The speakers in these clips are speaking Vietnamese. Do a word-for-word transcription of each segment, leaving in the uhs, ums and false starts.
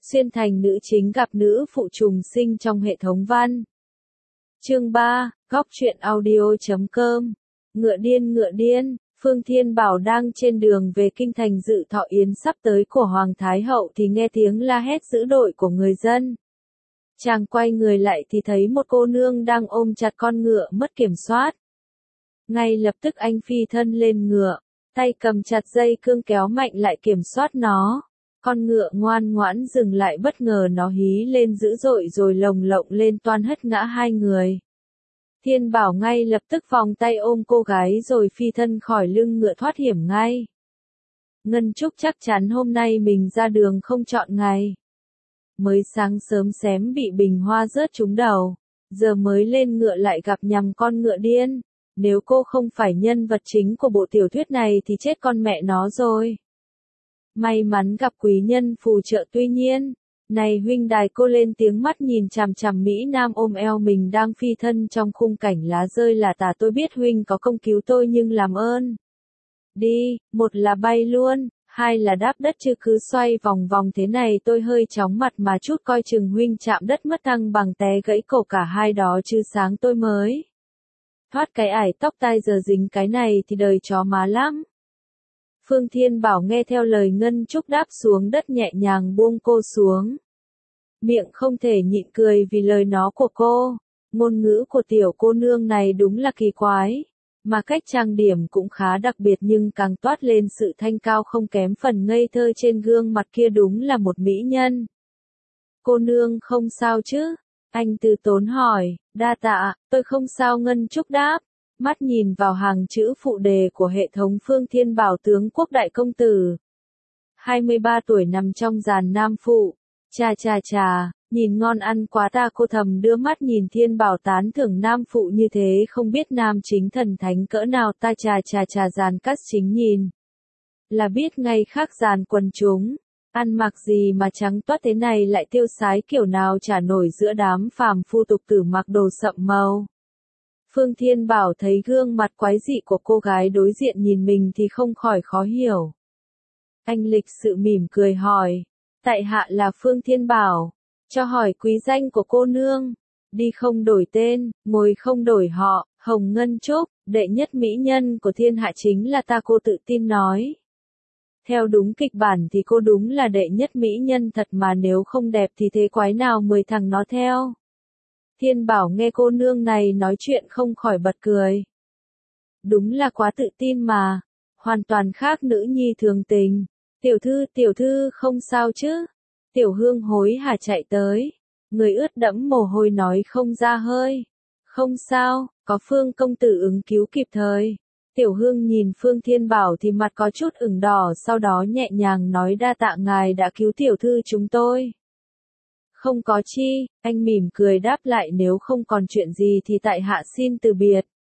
Xuyên thành nữ chính gặp nữ phụ trùng sinh trong hệ thống văn. Chương ba, góc truyện audio chấm com. Ngựa điên ngựa điên, Phương Thiên Bảo đang trên đường về kinh thành dự thọ yến sắp tới của Hoàng Thái Hậu thì nghe tiếng la hét dữ dội của người dân. Chàng quay người lại thì thấy một cô nương đang ôm chặt con ngựa mất kiểm soát. Ngay lập tức anh phi thân lên ngựa, tay cầm chặt dây cương kéo mạnh lại kiểm soát nó. Con ngựa ngoan ngoãn dừng lại, bất ngờ nó hí lên dữ dội rồi lồng lộng lên toan hất ngã hai người. Thiên Bảo ngay lập tức vòng tay ôm cô gái rồi phi thân khỏi lưng ngựa thoát hiểm ngay. Ngân Trúc chắc chắn hôm nay mình ra đường không chọn ngày. Mới sáng sớm xém bị bình hoa rớt trúng đầu, giờ mới lên ngựa lại gặp nhằm con ngựa điên. Nếu cô không phải nhân vật chính của bộ tiểu thuyết này thì chết con mẹ nó rồi. May mắn gặp quý nhân phù trợ, tuy nhiên, này huynh đài, cô lên tiếng mắt nhìn chằm chằm Mỹ Nam ôm eo mình đang phi thân trong khung cảnh lá rơi là tà. Tôi biết huynh có công cứu tôi nhưng làm ơn. Đi, một là bay luôn, hai là đáp đất, chứ cứ xoay vòng vòng thế này tôi hơi chóng mặt mà chút, coi chừng huynh chạm đất mất thăng bằng té gãy cổ cả hai đó chứ sáng tôi mới. Thoát cái ải tóc tai giờ dính cái này thì đời chó má lắm. Phương Thiên Bảo nghe theo lời Ngân Trúc đáp xuống đất, nhẹ nhàng buông cô xuống. Miệng không thể nhịn cười vì lời nói của cô. Ngôn ngữ của tiểu cô nương này đúng là kỳ quái. Mà cách trang điểm cũng khá đặc biệt, nhưng càng toát lên sự thanh cao không kém phần ngây thơ trên gương mặt kia, đúng là một mỹ nhân. Cô nương không sao chứ? Anh từ tốn hỏi. Đa tạ, tôi không sao, Ngân Trúc đáp. Mắt nhìn vào hàng chữ phụ đề của hệ thống Phương Thiên Bảo: tướng quốc đại công tử. hai mươi ba tuổi nằm trong dàn nam phụ. Chà chà chà, nhìn ngon ăn quá ta, cô thầm đưa mắt nhìn Thiên Bảo tán thưởng nam phụ như thế, không biết nam chính thần thánh cỡ nào ta. Chà chà chà, dàn cast chính nhìn là biết ngay khác dàn quần chúng. Ăn mặc gì mà trắng toát thế này, lại tiêu sái kiểu nào chả nổi giữa đám phàm phu tục tử mặc đồ sậm màu. Phương Thiên Bảo thấy gương mặt quái dị của cô gái đối diện nhìn mình thì không khỏi khó hiểu. Anh lịch sự mỉm cười hỏi. Tại hạ là Phương Thiên Bảo. Cho hỏi quý danh của cô nương. Đi không đổi tên, ngồi không đổi họ, Hồng Ngân Trúc, đệ nhất mỹ nhân của thiên hạ chính là ta, cô tự tin nói. Theo đúng kịch bản thì cô đúng là đệ nhất mỹ nhân thật mà, nếu không đẹp thì thế quái nào mười thằng nó theo. Thiên Bảo nghe cô nương này nói chuyện không khỏi bật cười. Đúng là quá tự tin mà, hoàn toàn khác nữ nhi thường tình. Tiểu thư, tiểu thư không sao chứ? Tiểu Hương hối hả chạy tới, người ướt đẫm mồ hôi nói không ra hơi. Không sao, có Phương công tử ứng cứu kịp thời. Tiểu Hương nhìn Phương Thiên Bảo thì mặt có chút ửng đỏ, sau đó nhẹ nhàng nói: đa tạ ngài đã cứu tiểu thư chúng tôi. Không có chi, anh mỉm cười đáp lại, nếu không còn chuyện gì thì tại hạ xin từ biệt.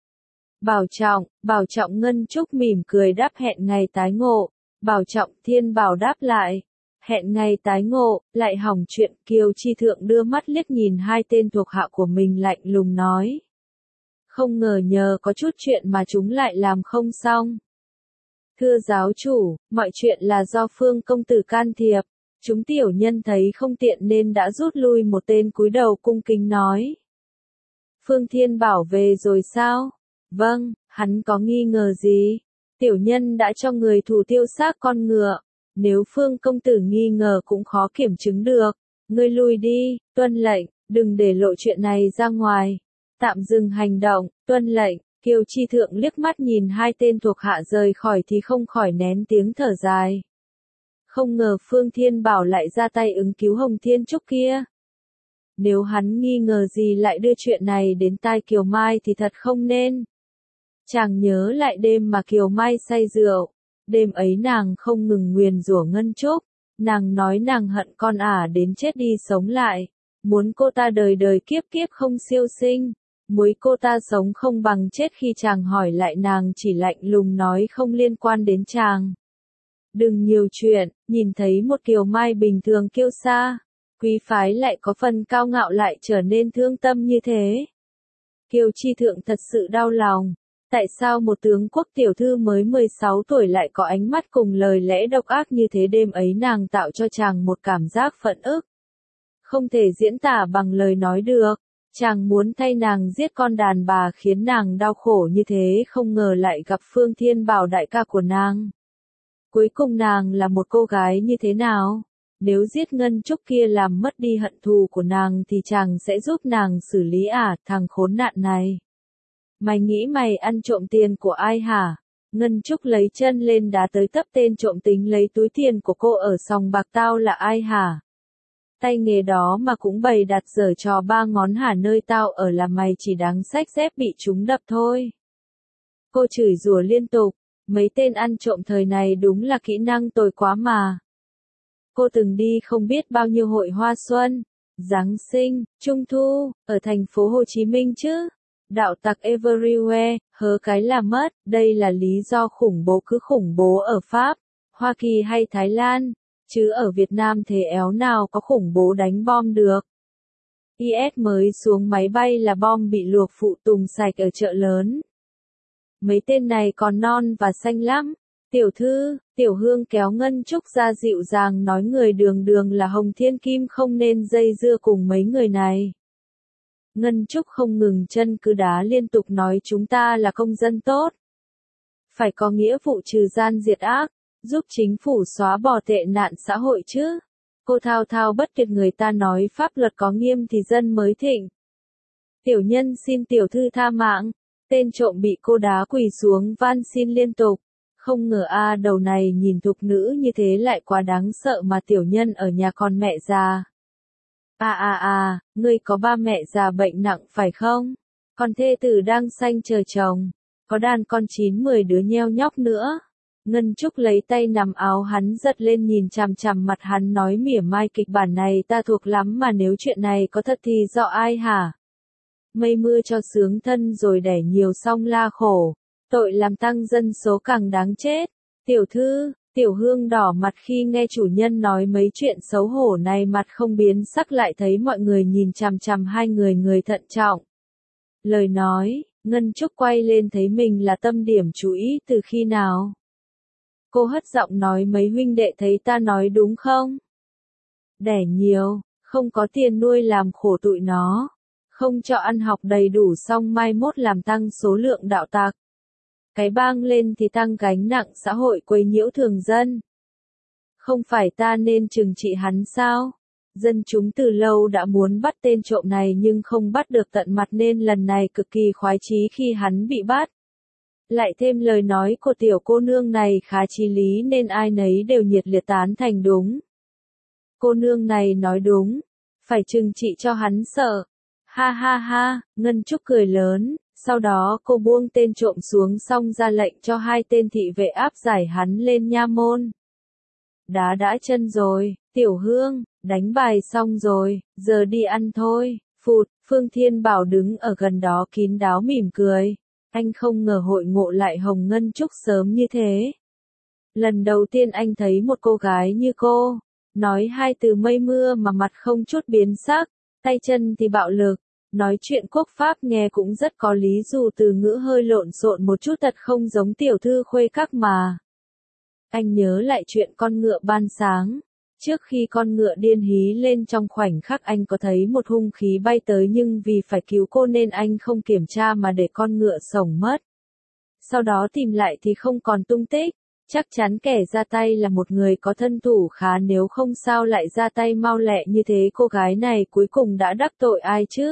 Bảo trọng, bảo trọng, Ngân Trúc mỉm cười đáp, hẹn ngày tái ngộ. Bảo trọng, Thiên Bảo đáp lại. Hẹn ngày tái ngộ, lại hỏng chuyện. Kiều Chi Thượng đưa mắt liếc nhìn hai tên thuộc hạ của mình, lạnh lùng nói. Không ngờ nhờ có chút chuyện mà chúng lại làm không xong. Thưa giáo chủ, mọi chuyện là do Phương công tử can thiệp. Chúng tiểu nhân thấy không tiện nên đã rút lui. Một tên cúi đầu cung kính nói. Phương Thiên Bảo về rồi sao? Vâng, hắn có nghi ngờ gì? Tiểu nhân đã cho người thủ tiêu xác con ngựa. Nếu Phương công tử nghi ngờ cũng khó kiểm chứng được. Ngươi lui đi, tuân lệnh, đừng để lộ chuyện này ra ngoài. Tạm dừng hành động, tuân lệnh. Kiều Chi Thượng liếc mắt nhìn hai tên thuộc hạ rời khỏi thì không khỏi nén tiếng thở dài. Không ngờ Phương Thiên Bảo lại ra tay ứng cứu Hồng Thiên Trúc kia. Nếu hắn nghi ngờ gì lại đưa chuyện này đến tai Kiều Mai thì thật không nên. Chàng nhớ lại đêm mà Kiều Mai say rượu. Đêm ấy nàng không ngừng nguyền rủa Ngân Trúc. Nàng nói nàng hận con ả đến chết đi sống lại. Muốn cô ta đời đời kiếp kiếp không siêu sinh. Muốn cô ta sống không bằng chết. Khi chàng hỏi lại nàng chỉ lạnh lùng nói không liên quan đến chàng. Đừng nhiều chuyện, nhìn thấy một Kiều Mai bình thường kiêu sa, quý phái lại có phần cao ngạo lại trở nên thương tâm như thế. Kiều Chi Thượng thật sự đau lòng. Tại sao một tướng quốc tiểu thư mới mười sáu tuổi lại có ánh mắt cùng lời lẽ độc ác như thế? Đêm ấy nàng tạo cho chàng một cảm giác phẫn ức. Không thể diễn tả bằng lời nói được. Chàng muốn thay nàng giết con đàn bà khiến nàng đau khổ như thế, không ngờ lại gặp Phương Thiên Bảo đại ca của nàng. Cuối cùng nàng là một cô gái như thế nào? Nếu giết Ngân Trúc kia làm mất đi hận thù của nàng thì chàng sẽ giúp nàng xử lý à, thằng khốn nạn này. Mày nghĩ mày ăn trộm tiền của ai hả? Ngân Trúc lấy chân lên đá tới tấp tên trộm tính lấy túi tiền của cô ở sòng bạc. Tao là ai hả? Tay nghề đó mà cũng bày đặt giở trò ba ngón hả? Nơi tao ở là mày chỉ đáng xách dép bị chúng đập thôi. Cô chửi rủa liên tục. Mấy tên ăn trộm thời này đúng là kỹ năng tồi quá mà. Cô từng đi không biết bao nhiêu hội hoa xuân, Giáng sinh, Trung thu, ở thành phố Hồ Chí Minh chứ. Đạo tặc everywhere, hớ cái là mất. Đây là lý do khủng bố cứ khủng bố ở Pháp, Hoa Kỳ hay Thái Lan. Chứ ở Việt Nam thế éo nào có khủng bố đánh bom được. i ét mới xuống máy bay là bom bị luộc phụ tùng sạch ở chợ lớn. Mấy tên này còn non và xanh lắm. Tiểu thư, Tiểu Hương kéo Ngân Trúc ra dịu dàng nói người đường đường là Hồng Thiên Kim không nên dây dưa cùng mấy người này. Ngân Trúc không ngừng chân cứ đá liên tục nói chúng ta là công dân tốt. Phải có nghĩa vụ trừ gian diệt ác, giúp chính phủ xóa bỏ tệ nạn xã hội chứ. Cô thao thao bất tuyệt người ta nói pháp luật có nghiêm thì dân mới thịnh. Tiểu nhân xin tiểu thư tha mạng. Tên trộm bị cô đá quỳ xuống van xin liên tục. Không ngờ a đầu này nhìn thục nữ như thế lại quá đáng sợ mà tiểu nhân ở nhà còn mẹ già. À à à, ngươi có ba mẹ già bệnh nặng phải không? Còn thê tử đang sanh chờ chồng. Có đàn con chín mười đứa nheo nhóc nữa. Ngân Trúc lấy tay nằm áo hắn giật lên nhìn chằm chằm mặt hắn nói mỉa mai kịch bản này ta thuộc lắm mà nếu chuyện này có thật thì do ai hả? Mây mưa cho sướng thân rồi đẻ nhiều xong la khổ. Tội làm tăng dân số càng đáng chết. Tiểu thư, Tiểu Hương đỏ mặt khi nghe chủ nhân nói mấy chuyện xấu hổ này mặt không biến sắc lại thấy mọi người nhìn chằm chằm hai người người thận trọng. Lời nói, Ngân Trúc quay lên thấy mình là tâm điểm chú ý từ khi nào? Cô hất giọng nói mấy huynh đệ thấy ta nói đúng không? Đẻ nhiều, không có tiền nuôi làm khổ tụi nó. Không cho ăn học đầy đủ xong mai mốt làm tăng số lượng đạo tặc. Cái bang lên thì tăng gánh nặng xã hội quấy nhiễu thường dân. Không phải ta nên trừng trị hắn sao? Dân chúng từ lâu đã muốn bắt tên trộm này nhưng không bắt được tận mặt nên lần này cực kỳ khoái chí khi hắn bị bắt. Lại thêm lời nói của tiểu cô nương này khá chí lý nên ai nấy đều nhiệt liệt tán thành đúng. Cô nương này nói đúng, phải trừng trị cho hắn sợ. Ha ha ha, Ngân Trúc cười lớn, sau đó cô buông tên trộm xuống xong ra lệnh cho hai tên thị vệ áp giải hắn lên nha môn. Đá đã chân rồi, Tiểu Hương, đánh bài xong rồi, giờ đi ăn thôi. Phụt, Phương Thiên Bảo đứng ở gần đó kín đáo mỉm cười. Anh không ngờ hội ngộ lại Hồng Ngân Trúc sớm như thế. Lần đầu tiên anh thấy một cô gái như cô, nói hai từ mây mưa mà mặt không chút biến sắc, tay chân thì bạo lực, nói chuyện quốc pháp nghe cũng rất có lý dù từ ngữ hơi lộn xộn một chút thật không giống tiểu thư khuê các mà. Anh nhớ lại chuyện con ngựa ban sáng. Trước khi con ngựa điên hí lên trong khoảnh khắc anh có thấy một hung khí bay tới nhưng vì phải cứu cô nên anh không kiểm tra mà để con ngựa sổng mất. Sau đó tìm lại thì không còn tung tích. Chắc chắn kẻ ra tay là một người có thân thủ khá nếu không sao lại ra tay mau lẹ như thế. Cô gái này cuối cùng đã đắc tội ai chứ?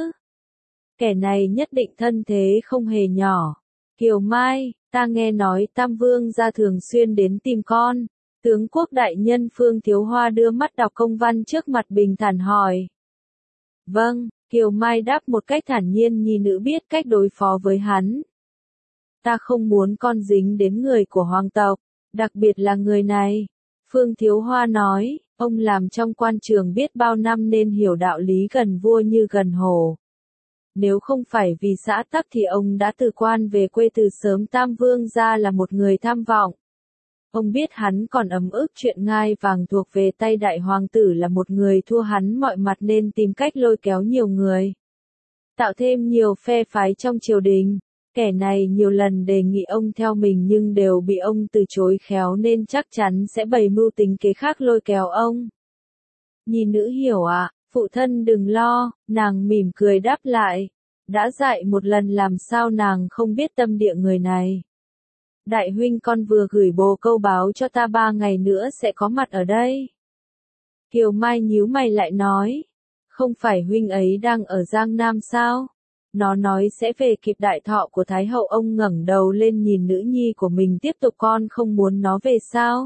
Kẻ này nhất định thân thế không hề nhỏ. Kiều Mai, ta nghe nói Tam Vương gia thường xuyên đến tìm con. Tướng quốc đại nhân Phương Thiếu Hoa đưa mắt đọc công văn trước mặt bình thản hỏi. Vâng, Kiều Mai đáp một cách thản nhiên nhi nữ biết cách đối phó với hắn. Ta không muốn con dính đến người của hoàng tộc, đặc biệt là người này. Phương Thiếu Hoa nói, ông làm trong quan trường biết bao năm nên hiểu đạo lý gần vua như gần hồ. Nếu không phải vì xã tắc thì ông đã từ quan về quê từ sớm. Tam Vương gia là một người tham vọng. Ông biết hắn còn ấm ức chuyện ngai vàng thuộc về tay đại hoàng tử là một người thua hắn mọi mặt nên tìm cách lôi kéo nhiều người. Tạo thêm nhiều phe phái trong triều đình. Kẻ này nhiều lần đề nghị ông theo mình nhưng đều bị ông từ chối khéo nên chắc chắn sẽ bày mưu tính kế khác lôi kéo ông. Nhi nữ hiểu ạ, à, phụ thân đừng lo, nàng mỉm cười đáp lại. Đã dạy một lần làm sao nàng không biết tâm địa người này. Đại huynh con vừa gửi bồ câu báo cho ta ba ngày nữa sẽ có mặt ở đây. Kiều Mai nhíu mày lại nói. Không phải huynh ấy đang ở Giang Nam sao? Nó nói sẽ về kịp đại thọ của Thái hậu. Ông ngẩng đầu lên nhìn nữ nhi của mình tiếp tục. Con không muốn nó về sao?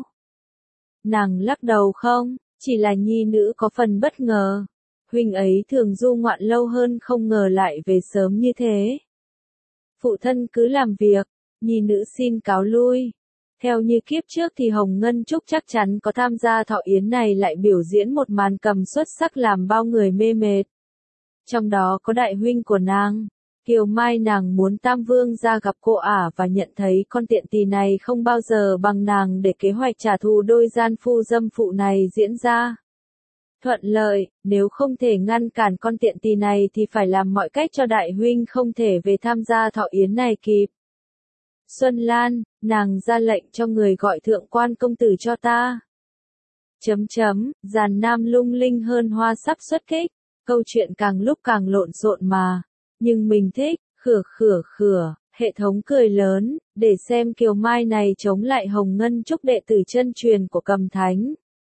Nàng lắc đầu không, chỉ là nhi nữ có phần bất ngờ. Huynh ấy thường du ngoạn lâu hơn không ngờ lại về sớm như thế. Phụ thân cứ làm việc, nhi nữ xin cáo lui. Theo như kiếp trước thì Hồng Ngân Trúc chắc chắn có tham gia thọ yến này lại biểu diễn một màn cầm xuất sắc làm bao người mê mệt. Trong đó có đại huynh của nàng. Kiều Mai nàng muốn Tam Vương ra gặp cô ả và nhận thấy con tiện tỳ này không bao giờ bằng nàng để kế hoạch trả thù đôi gian phu dâm phụ này diễn ra. Thuận lợi, nếu không thể ngăn cản con tiện tỳ này thì phải làm mọi cách cho đại huynh không thể về tham gia thọ yến này kịp. Xuân Lan, nàng ra lệnh cho người gọi thượng quan công tử cho ta. Chấm chấm, giàn nam lung linh hơn hoa sắp xuất kích, câu chuyện càng lúc càng lộn xộn mà, nhưng mình thích, khửa khửa khửa, hệ thống cười lớn, để xem Kiều Mai này chống lại Hồng Ngân Trúc đệ tử chân truyền của Cầm Thánh.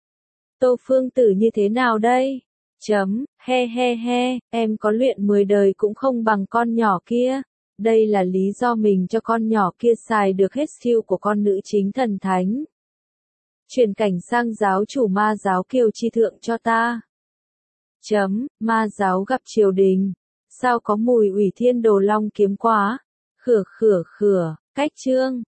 Tô Phương Tử như thế nào đây? Chấm, he he he, em có luyện mười đời cũng không bằng con nhỏ kia. Đây là lý do mình cho con nhỏ kia xài được hết skill của con nữ chính thần thánh. Chuyển cảnh sang giáo chủ ma giáo Kiều Chi Thượng cho ta. Chấm, ma giáo gặp triều đình. Sao có mùi Ủy Thiên Đồ Long kiếm quá? Khửa khửa khửa, cách chương.